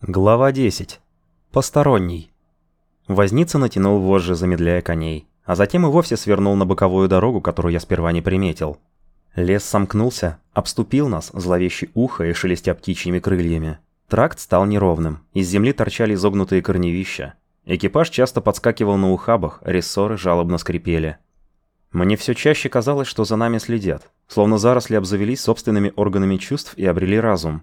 Глава 10. Посторонний. Возница натянул вожжи, замедляя коней, а затем и вовсе свернул на боковую дорогу, которую я сперва не приметил. Лес сомкнулся, обступил нас, зловеще ухо и шелестя птичьими крыльями. Тракт стал неровным, из земли торчали изогнутые корневища. Экипаж часто подскакивал на ухабах, рессоры жалобно скрипели. Мне все чаще казалось, что за нами следят, словно заросли обзавелись собственными органами чувств и обрели разум.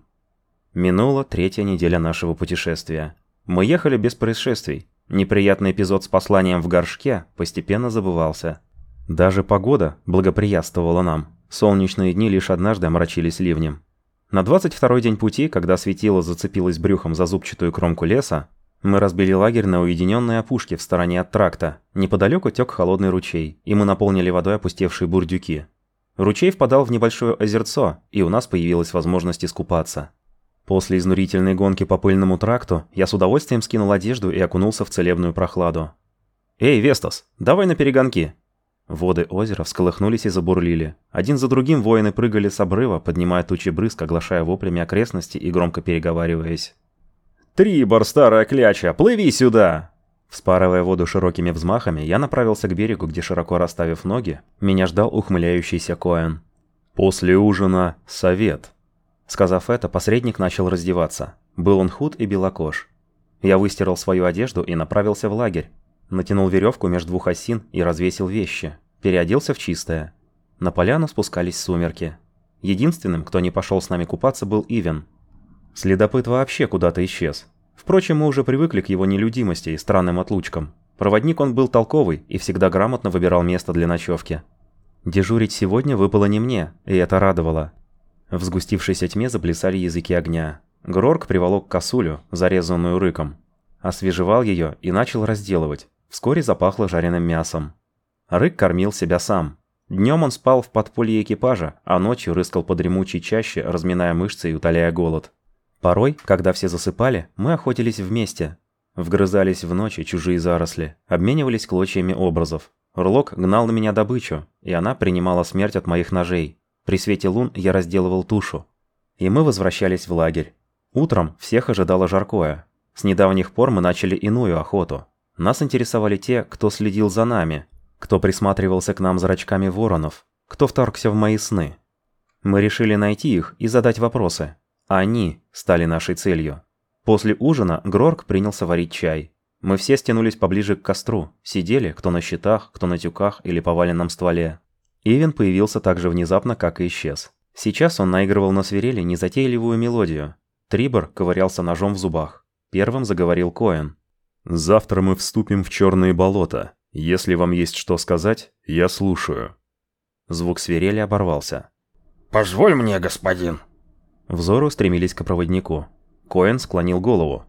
Минула третья неделя нашего путешествия. Мы ехали без происшествий. Неприятный эпизод с посланием в горшке постепенно забывался. Даже погода благоприятствовала нам. Солнечные дни лишь однажды омрачились ливнем. На 22-й день пути, когда светило зацепилось брюхом за зубчатую кромку леса, мы разбили лагерь на уединенной опушке в стороне от тракта. Неподалеку тек холодный ручей, и мы наполнили водой опустевшие бурдюки. Ручей впадал в небольшое озерцо, и у нас появилась возможность искупаться. После изнурительной гонки по пыльному тракту я с удовольствием скинул одежду и окунулся в целебную прохладу. «Эй, Вестас, давай на перегонки!» Воды озера всколыхнулись и забурлили. Один за другим воины прыгали с обрыва, поднимая тучи брызг, оглашая воплями окрестности и громко переговариваясь. «Трибор, старая кляча, плыви сюда!» Вспарывая воду широкими взмахами, я направился к берегу, где, широко расставив ноги, меня ждал ухмыляющийся Коэн. «После ужина совет». Сказав это, посредник начал раздеваться. Был он худ и белокож. Я выстирал свою одежду и направился в лагерь. Натянул веревку между двух осин и развесил вещи. Переоделся в чистое. На поляну спускались сумерки. Единственным, кто не пошел с нами купаться, был Ивен. Следопыт вообще куда-то исчез. Впрочем, мы уже привыкли к его нелюдимости и странным отлучкам. Проводник он был толковый и всегда грамотно выбирал место для ночевки. Дежурить сегодня выпало не мне, и это радовало. В сгустившейся тьме заплясали языки огня. Грорк приволок косулю, зарезанную рыком. Освежевал ее и начал разделывать. Вскоре запахло жареным мясом. Рык кормил себя сам. Днем он спал в подполье экипажа, а ночью рыскал по дремучей чаще, разминая мышцы и утоляя голод. Порой, когда все засыпали, мы охотились вместе. Вгрызались в ночи чужие заросли, обменивались клочьями образов. Урлок гнал на меня добычу, и она принимала смерть от моих ножей. При свете лун я разделывал тушу. И мы возвращались в лагерь. Утром всех ожидало жаркое. С недавних пор мы начали иную охоту. Нас интересовали те, кто следил за нами, кто присматривался к нам зрачками воронов, кто вторгся в мои сны. Мы решили найти их и задать вопросы. Они стали нашей целью. После ужина Грорк принялся варить чай. Мы все стянулись поближе к костру, сидели, кто на щитах, кто на тюках или поваленном стволе. Ивен появился так же внезапно, как и исчез. Сейчас он наигрывал на свирели незатейливую мелодию. Трибор ковырялся ножом в зубах. Первым заговорил Коэн. «Завтра мы вступим в черные болота. Если вам есть что сказать, я слушаю». Звук свирели оборвался. «Позволь мне, господин». Взоры устремились к проводнику. Коэн склонил голову.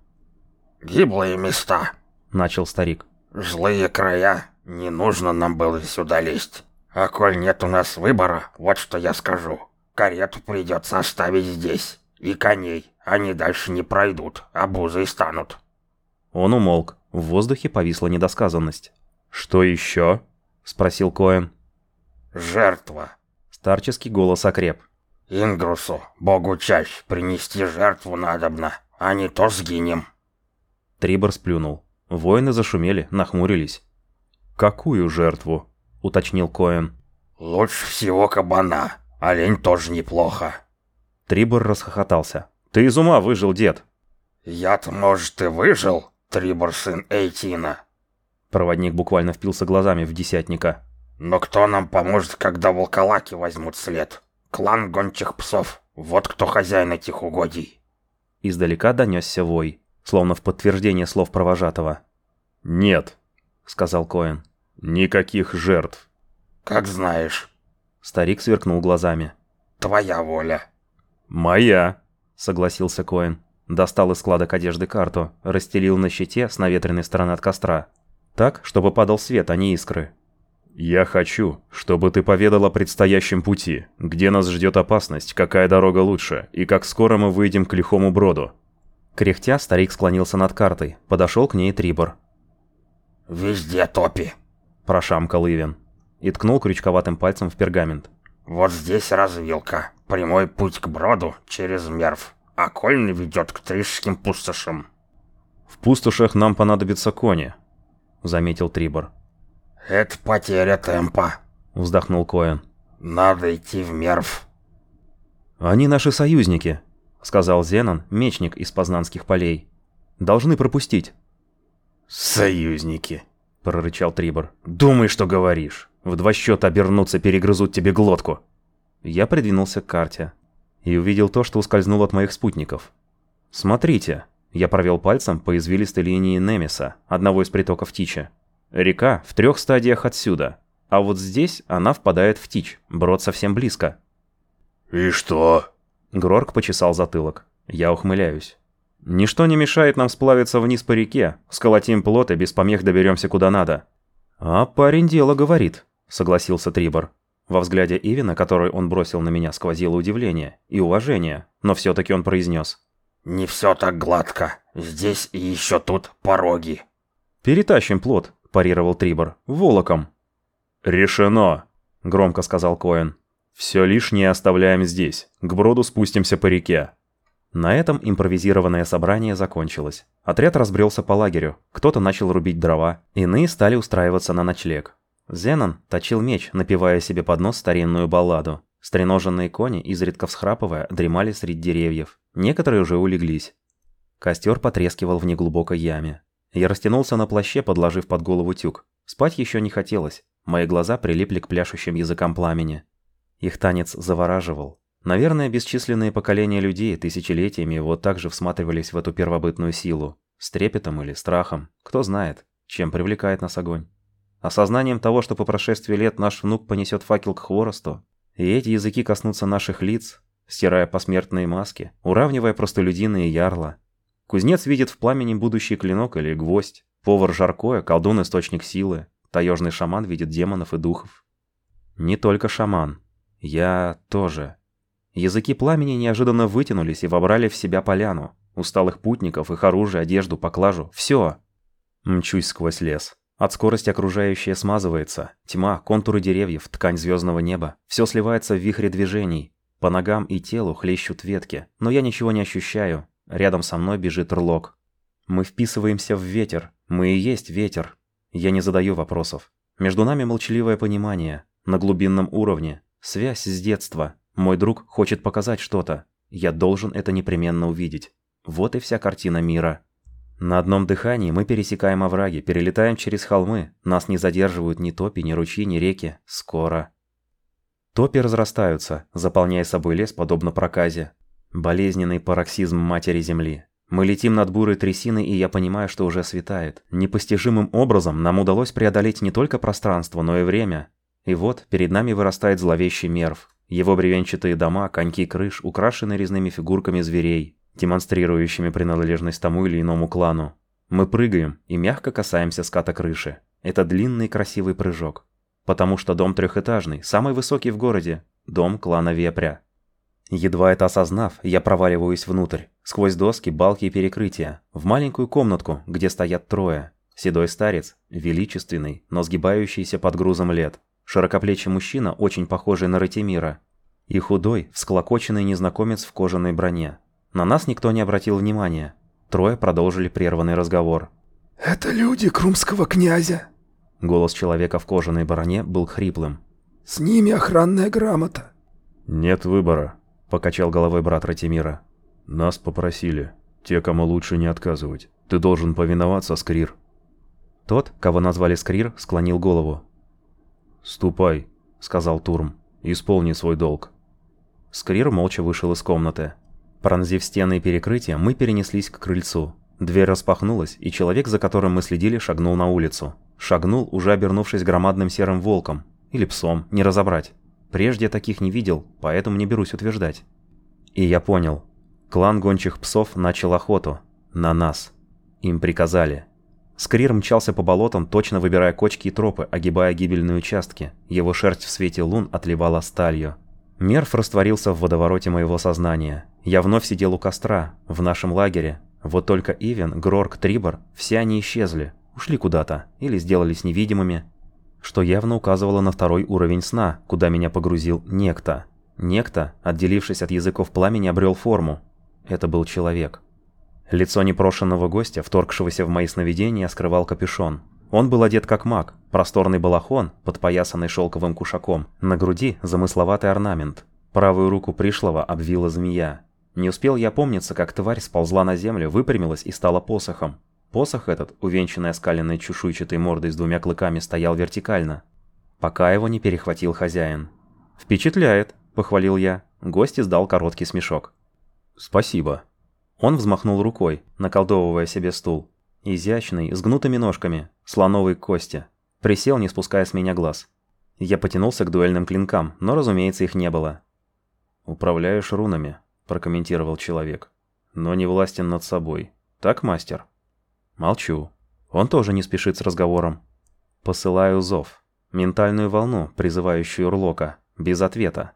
«Гиблые места», — начал старик. «Злые края. Не нужно нам было сюда лезть. А коль нет у нас выбора, вот что я скажу. Карету придется оставить здесь. И коней. Они дальше не пройдут, обузой станут». Он умолк. В воздухе повисла недосказанность. «Что еще?» — спросил Коэн. «Жертва». Старческий голос окреп. «Ингрусу, богу чащ, принести жертву надобно, а не то сгинем». Трибор сплюнул. Воины зашумели, нахмурились. «Какую жертву?» — уточнил Коэн. «Лучше всего кабана. Олень тоже неплохо». Трибор расхохотался. «Ты из ума выжил, дед!» «Я-то, может, и выжил, Трибор сын Эйтина». Проводник буквально впился глазами в десятника. «Но кто нам поможет, когда волколаки возьмут след? Клан гончих псов. Вот кто хозяин этих угодий». Издалека донесся вой, словно в подтверждение слов провожатого. «Нет», — сказал Коэн. «Никаких жертв». «Как знаешь». Старик сверкнул глазами. «Твоя воля». «Моя», — согласился Коэн. Достал из складок одежды карту, расстелил на щите с наветренной стороны от костра. Так, чтобы падал свет, а не искры. «Я хочу, чтобы ты поведал о предстоящем пути, где нас ждет опасность, какая дорога лучше, и как скоро мы выйдем к лихому броду». Кряхтя, старик склонился над картой, подошел к ней Трибор. «Везде топи», — прошамкал Ивен и ткнул крючковатым пальцем в пергамент. «Вот здесь развилка, прямой путь к броду через Мерв, окольный ведет к Тришским пустошам. В пустошах нам понадобятся кони, заметил Трибор. Это потеря темпа, вздохнул Коэн. Надо идти в Мерв. Они наши союзники, сказал Зенон, мечник из Познанских полей. Должны пропустить. Союзники, прорычал Трибор. Думай, что говоришь. В 2 счета обернуться, перегрызут тебе глотку. Я придвинулся к карте и увидел то, что ускользнуло от моих спутников. Смотрите, я провел пальцем по извилистой линии Немеса, одного из притоков Тича. Река в 3 стадиях отсюда, а вот здесь она впадает в Тич, брод совсем близко. «И что?» Грорк почесал затылок. Я ухмыляюсь. «Ничто не мешает нам сплавиться вниз по реке, сколотим плот и без помех доберемся куда надо». «А парень дело говорит», — согласился Трибор. Во взгляде Ивина, который он бросил на меня, сквозило удивление и уважение, но все-таки он произнес. «Не все так гладко. Здесь и еще тут пороги». «Перетащим плот», — парировал Трибор, — «волоком». «Решено», — громко сказал Коэн. «Все лишнее оставляем здесь. К броду спустимся по реке». На этом импровизированное собрание закончилось. Отряд разбрелся по лагерю, кто-то начал рубить дрова, иные стали устраиваться на ночлег. Зенон точил меч, напевая себе под нос старинную балладу. Стреноженные кони, изредка всхрапывая, дремали среди деревьев. Некоторые уже улеглись. Костер потрескивал в неглубокой яме. Я растянулся на плаще, подложив под голову тюк. Спать еще не хотелось. Мои глаза прилипли к пляшущим языкам пламени. Их танец завораживал. Наверное, бесчисленные поколения людей тысячелетиями вот так же всматривались в эту первобытную силу. С трепетом или страхом. Кто знает, чем привлекает нас огонь. Осознанием того, что по прошествии лет наш внук понесет факел к хворосту, и эти языки коснутся наших лиц, стирая посмертные маски, уравнивая простолюдины и ярла. Кузнец видит в пламени будущий клинок или гвоздь, повар жаркое, колдун источник силы, таежный шаман видит демонов и духов. Не только шаман. Я тоже. Языки пламени неожиданно вытянулись и вобрали в себя поляну. Усталых путников, их оружие, одежду, поклажу. Все. Мчусь сквозь лес. От скорости окружающее смазывается. Тьма, контуры деревьев, ткань звездного неба. Все сливается в вихре движений. По ногам и телу хлещут ветки. Но я ничего не ощущаю. Рядом со мной бежит Рлок. Мы вписываемся в ветер. Мы и есть ветер. Я не задаю вопросов. Между нами молчаливое понимание. На глубинном уровне. Связь с детства. Мой друг хочет показать что-то. Я должен это непременно увидеть. Вот и вся картина мира. На одном дыхании мы пересекаем овраги, перелетаем через холмы. Нас не задерживают ни топи, ни ручьи, ни реки. Скоро. Топи разрастаются, заполняя собой лес, подобно проказе. Болезненный пароксизм матери земли. Мы летим над бурой трясиной, и я понимаю, что уже светает. Непостижимым образом нам удалось преодолеть не только пространство, но и время. И вот перед нами вырастает зловещий Мерв. Его бревенчатые дома, коньки крыш, украшены резными фигурками зверей, демонстрирующими принадлежность тому или иному клану. Мы прыгаем и мягко касаемся ската крыши. Это длинный красивый прыжок. Потому что дом трехэтажный, самый высокий в городе, дом клана Вепря. Едва это осознав, я проваливаюсь внутрь, сквозь доски, балки и перекрытия, в маленькую комнатку, где стоят трое. Седой старец, величественный, но сгибающийся под грузом лет. Широкоплечий мужчина, очень похожий на Ратимира. И худой, всклокоченный незнакомец в кожаной броне. На нас никто не обратил внимания. Трое продолжили прерванный разговор. «Это люди крумского князя». Голос человека в кожаной броне был хриплым. «С ними охранная грамота». «Нет выбора», — покачал головой брат Ратимира. «Нас попросили. Те, кому лучше не отказывать. Ты должен повиноваться, Скрир». Тот, кого назвали Скрир, склонил голову. «Ступай», — сказал Турм. «Исполни свой долг». Скрир молча вышел из комнаты. Пронзив стены и перекрытия, мы перенеслись к крыльцу. Дверь распахнулась, и человек, за которым мы следили, шагнул на улицу. Шагнул, уже обернувшись громадным серым волком. Или псом, не разобрать. Прежде я таких не видел, поэтому не берусь утверждать. И я понял. Клан гончих псов начал охоту. На нас. Им приказали. Скрир мчался по болотам, точно выбирая кочки и тропы, огибая гибельные участки. Его шерсть в свете лун отливала сталью. Мерв растворился в водовороте моего сознания. Я вновь сидел у костра, в нашем лагере. Вот только Ивен, Грорк, Трибор, все они исчезли. Ушли куда-то, или сделались невидимыми. Что явно указывало на второй уровень сна, куда меня погрузил Некто. Некто, отделившись от языков пламени, обрел форму. Это был человек. Лицо непрошенного гостя, вторгшегося в мои сновидения, скрывал капюшон. Он был одет как маг, просторный балахон, подпоясанный шелковым кушаком, на груди замысловатый орнамент. Правую руку пришлого обвила змея. Не успел я опомниться, как тварь сползла на землю, выпрямилась и стала посохом. Посох этот, увенчанный оскаленной чешуйчатой мордой с двумя клыками, стоял вертикально, пока его не перехватил хозяин. «Впечатляет», — похвалил я. Гость издал короткий смешок. «Спасибо». Он взмахнул рукой, наколдовывая себе стул. Изящный, с гнутыми ножками, слоновой кости. Присел, не спуская с меня глаз. Я потянулся к дуэльным клинкам, но, разумеется, их не было. «Управляешь рунами», — прокомментировал человек. «Но не властен над собой. Так, мастер?» Молчу. Он тоже не спешит с разговором. Посылаю зов. Ментальную волну, призывающую Урлока. Без ответа.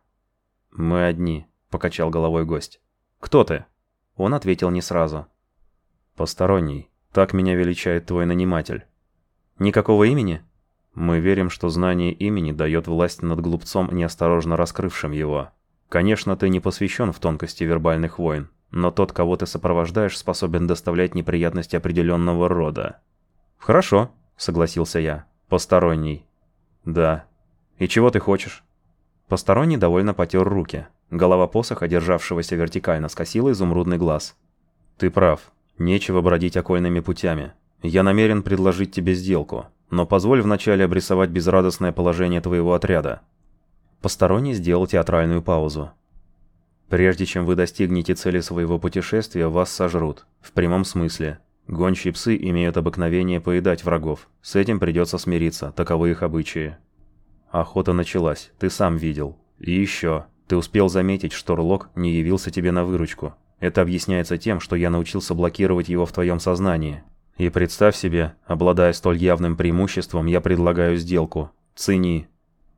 «Мы одни», — покачал головой гость. «Кто ты?» Он ответил не сразу. «Посторонний. Так меня величает твой наниматель». «Никакого имени?» «Мы верим, что знание имени дает власть над глупцом, неосторожно раскрывшим его. Конечно, ты не посвящен в тонкости вербальных войн, но тот, кого ты сопровождаешь, способен доставлять неприятности определенного рода». «Хорошо», — согласился я. «Посторонний». «Да. И чего ты хочешь?» Посторонний довольно потер руки. Голова посоха, державшегося вертикально, скосила изумрудный глаз. «Ты прав. Нечего бродить окольными путями. Я намерен предложить тебе сделку, но позволь вначале обрисовать безрадостное положение твоего отряда». Посторонний сделал театральную паузу. «Прежде чем вы достигнете цели своего путешествия, вас сожрут. В прямом смысле. Гончие псы имеют обыкновение поедать врагов. С этим придется смириться, таковы их обычаи. Охота началась, ты сам видел. И еще, ты успел заметить, что Урлок не явился тебе на выручку. Это объясняется тем, что я научился блокировать его в твоем сознании. И представь себе, обладая столь явным преимуществом, я предлагаю сделку. Цени».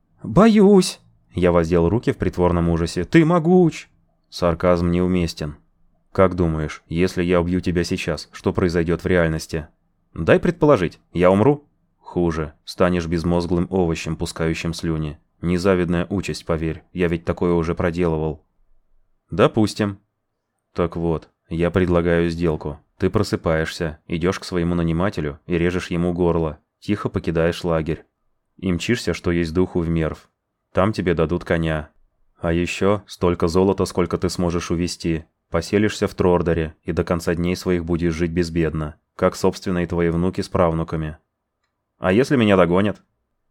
«Боюсь!» Я воздел руки в притворном ужасе. «Ты могуч!» Сарказм неуместен. «Как думаешь, если я убью тебя сейчас, что произойдет в реальности?» «Дай предположить, я умру?» «Хуже. Станешь безмозглым овощем, пускающим слюни. Незавидная участь, поверь. Я ведь такое уже проделывал». «Допустим». «Так вот, я предлагаю сделку. Ты просыпаешься, идешь к своему нанимателю и режешь ему горло. Тихо покидаешь лагерь. И мчишься, что есть духу, в Мерв. Там тебе дадут коня. А еще столько золота, сколько ты сможешь увезти. Поселишься в Трордоре и до конца дней своих будешь жить безбедно, как, собственно, и твои внуки с правнуками». «А если меня догонят?»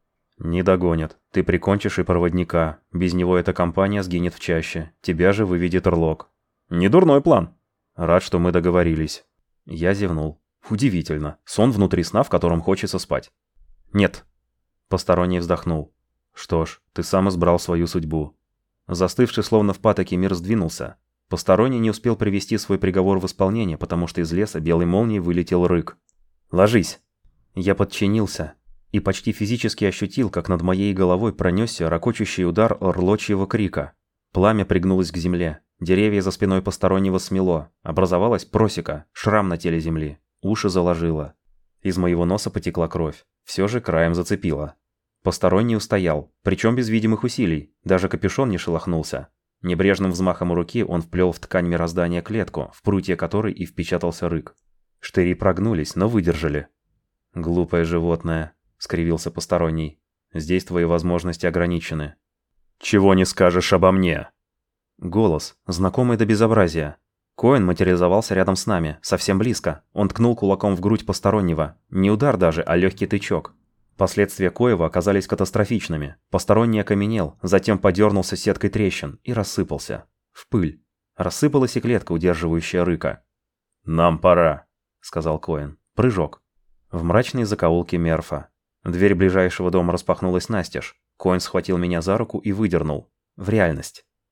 «Не догонят. Ты прикончишь и проводника. Без него эта компания сгинет в чаще. Тебя же выведет Урлок». «Недурной план». «Рад, что мы договорились». Я зевнул. Удивительно. Сон внутри сна, в котором хочется спать. «Нет». Посторонний вздохнул. «Что ж, ты сам избрал свою судьбу». Застывший словно в патоке мир сдвинулся. Посторонний не успел привести свой приговор в исполнение, потому что из леса белой молнией вылетел рык. «Ложись!» Я подчинился и почти физически ощутил, как над моей головой пронесся ракочущий удар орлочьего крика. Пламя пригнулось к земле. Деревья за спиной постороннего смело. Образовалась просека, шрам на теле земли. Уши заложило. Из моего носа потекла кровь. Все же краем зацепило. Посторонний устоял, причем без видимых усилий. Даже капюшон не шелохнулся. Небрежным взмахом руки он вплел в ткань мироздания клетку, в прутье которой и впечатался рык. Штыри прогнулись, но выдержали. «Глупое животное», — скривился посторонний. «Здесь твои возможности ограничены». «Чего не скажешь обо мне?» Голос, знакомый до безобразия. Коэн материализовался рядом с нами, совсем близко. Он ткнул кулаком в грудь постороннего. Не удар даже, а легкий тычок. Последствия коева оказались катастрофичными. Посторонний окаменел, затем подернулся сеткой трещин и рассыпался. В пыль. Рассыпалась и клетка, удерживающая рыка. «Нам пора», — сказал Коэн. Прыжок. В мрачные закоулки Мерфа. Дверь ближайшего дома распахнулась настежь. Коэн схватил меня за руку и выдернул. В реальность.